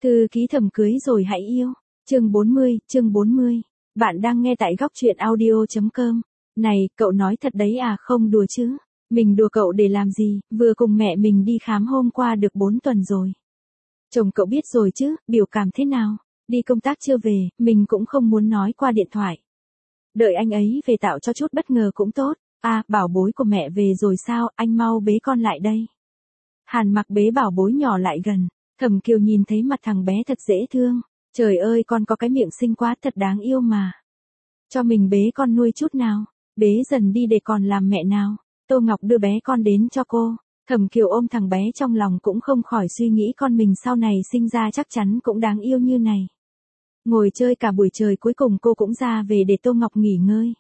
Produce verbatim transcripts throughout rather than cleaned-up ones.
Thư ký Thầm cưới rồi hãy yêu. Chương bốn mươi, chương bốn mươi. Bạn đang nghe tại góc truyện audio chấm com. Này, cậu nói thật đấy à, không đùa chứ? Mình đùa cậu để làm gì, vừa cùng mẹ mình đi khám hôm qua được bốn tuần rồi. Chồng cậu biết rồi chứ, biểu cảm thế nào? Đi công tác chưa về, mình cũng không muốn nói qua điện thoại. Đợi anh ấy về tạo cho chút bất ngờ cũng tốt. À, bảo bối của mẹ về rồi sao, anh mau bế con lại đây. Hàn Mặc bế bảo bối nhỏ lại gần. Thẩm Kiều nhìn thấy mặt thằng bé thật dễ thương. Trời ơi, con có cái miệng xinh quá, thật đáng yêu mà. Cho mình bế con nuôi chút nào. Bế dần đi để còn làm mẹ nào. Tô Ngọc đưa bé con đến cho cô. Thẩm Kiều ôm thằng bé trong lòng cũng không khỏi suy nghĩ con mình sau này sinh ra chắc chắn cũng đáng yêu như này. Ngồi chơi cả buổi trời cuối cùng cô cũng ra về để Tô Ngọc nghỉ ngơi.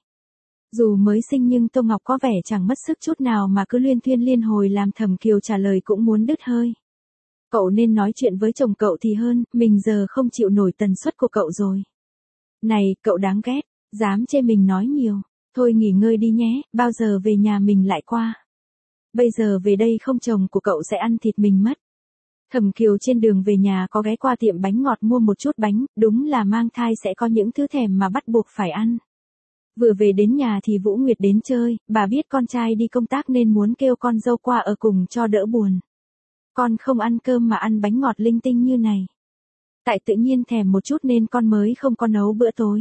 Dù mới sinh nhưng Tô Ngọc có vẻ chẳng mất sức chút nào mà cứ luyên thuyên liên hồi làm Thẩm Kiều trả lời cũng muốn đứt hơi. Cậu nên nói chuyện với chồng cậu thì hơn, mình giờ không chịu nổi tần suất của cậu rồi. Này, cậu đáng ghét, dám chê mình nói nhiều. Thôi nghỉ ngơi đi nhé, bao giờ về nhà mình lại qua. Bây giờ về đây không chồng của cậu sẽ ăn thịt mình mất. Thẩm Kiều trên đường về nhà có ghé qua tiệm bánh ngọt mua một chút bánh, đúng là mang thai sẽ có những thứ thèm mà bắt buộc phải ăn. Vừa về đến nhà thì Vũ Nguyệt đến chơi, bà biết con trai đi công tác nên muốn kêu con dâu qua ở cùng cho đỡ buồn. Con không ăn cơm mà ăn bánh ngọt linh tinh như này. Tại tự nhiên thèm một chút nên con mới không có nấu bữa tối.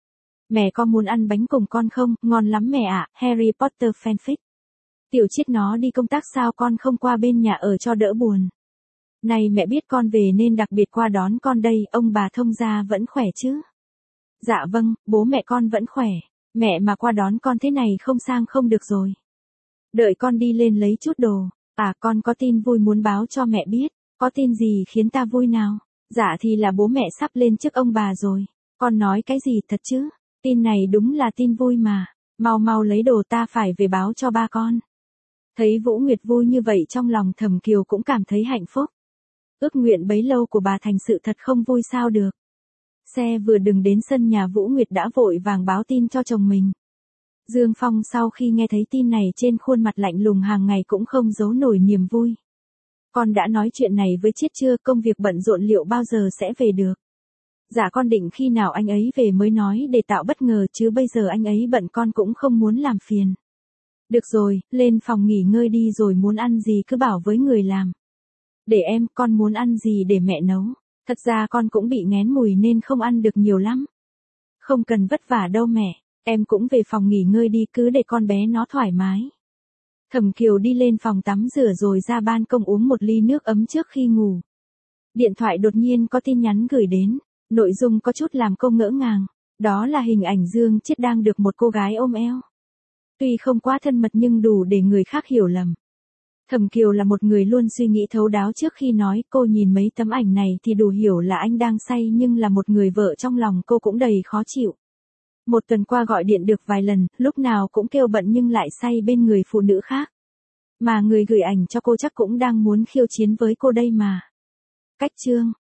Mẹ con muốn ăn bánh cùng con không? Ngon lắm mẹ ạ, Harry Potter fanfic. Tiểu Chiết nó đi công tác sao con không qua bên nhà ở cho đỡ buồn. Này mẹ biết con về nên đặc biệt qua đón con đây, ông bà thông gia vẫn khỏe chứ? Dạ vâng, bố mẹ con vẫn khỏe. Mẹ mà qua đón con thế này không sang không được rồi. Đợi con đi lên lấy chút đồ. À con có tin vui muốn báo cho mẹ biết. Có tin gì khiến ta vui nào? Dạ thì là bố mẹ sắp lên chức ông bà rồi. Con nói cái gì thật chứ? Tin này đúng là tin vui mà. Mau mau lấy đồ ta phải về báo cho ba con. Thấy Vũ Nguyệt vui như vậy trong lòng Thẩm Kiều cũng cảm thấy hạnh phúc. Ước nguyện bấy lâu của bà thành sự thật không vui sao được. Xe vừa đừng đến sân nhà Vũ Nguyệt đã vội vàng báo tin cho chồng mình. Dương Phong sau khi nghe thấy tin này trên khuôn mặt lạnh lùng hàng ngày cũng không giấu nổi niềm vui. Con đã nói chuyện này với Chiết chưa, công việc bận rộn liệu bao giờ sẽ về được? Dạ con định khi nào anh ấy về mới nói để tạo bất ngờ chứ bây giờ anh ấy bận con cũng không muốn làm phiền. Được rồi, lên phòng nghỉ ngơi đi rồi muốn ăn gì cứ bảo với người làm. Để em, con muốn ăn gì để mẹ nấu. Thật ra con cũng bị nghén mùi nên không ăn được nhiều lắm. Không cần vất vả đâu mẹ, em cũng về phòng nghỉ ngơi đi cứ để con bé nó thoải mái. Thẩm Kiều đi lên phòng tắm rửa rồi ra ban công uống một ly nước ấm trước khi ngủ. Điện thoại đột nhiên có tin nhắn gửi đến, nội dung có chút làm cô ngỡ ngàng, đó là hình ảnh Dương Chiết đang được một cô gái ôm eo. Tuy không quá thân mật nhưng đủ để người khác hiểu lầm. Thẩm Kiều là một người luôn suy nghĩ thấu đáo trước khi nói, cô nhìn mấy tấm ảnh này thì đủ hiểu là anh đang say nhưng là một người vợ trong lòng cô cũng đầy khó chịu. Một tuần qua gọi điện được vài lần, lúc nào cũng kêu bận nhưng lại say bên người phụ nữ khác. Mà người gửi ảnh cho cô chắc cũng đang muốn khiêu chiến với cô đây mà. Cách chương